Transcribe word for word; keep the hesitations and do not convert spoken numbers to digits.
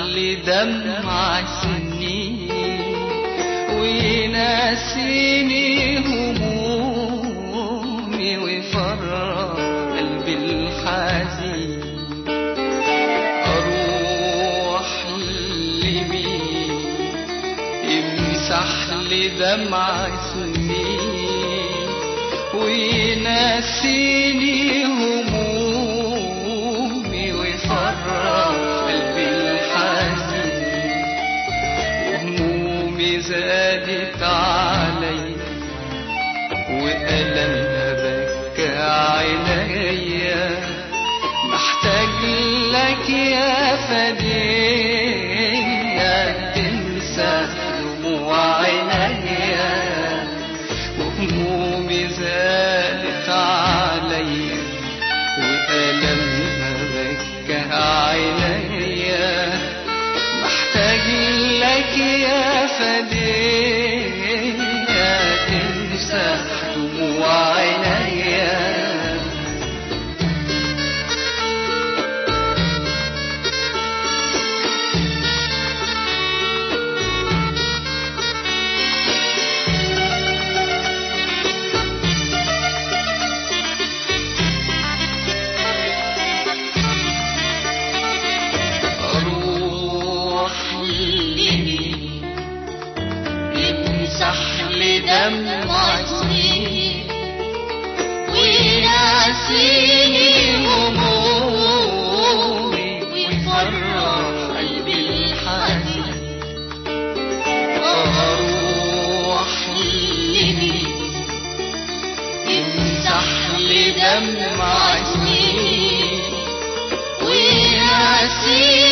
لي دمع سنين ويناسيني همومي ويفرح قلبي الحزين. أروح لمين يمسح لي دمع سنين ويناسيني همومي ويفرح قلبي الحزين. وهمومي زادت علي وألمها بكى عينيا، محتاج لك يا فدية تنسى دموع عينيا. وهمومي زادت علي وألمها بكى عينيا، محتاج لك يا فدية تنسى دموع عينيا. يمسح لي دمع سنين ويناسيني همومي ويفرح قلبي الحزين. أروح لمين يمسح لي دمع سنين ويناسيني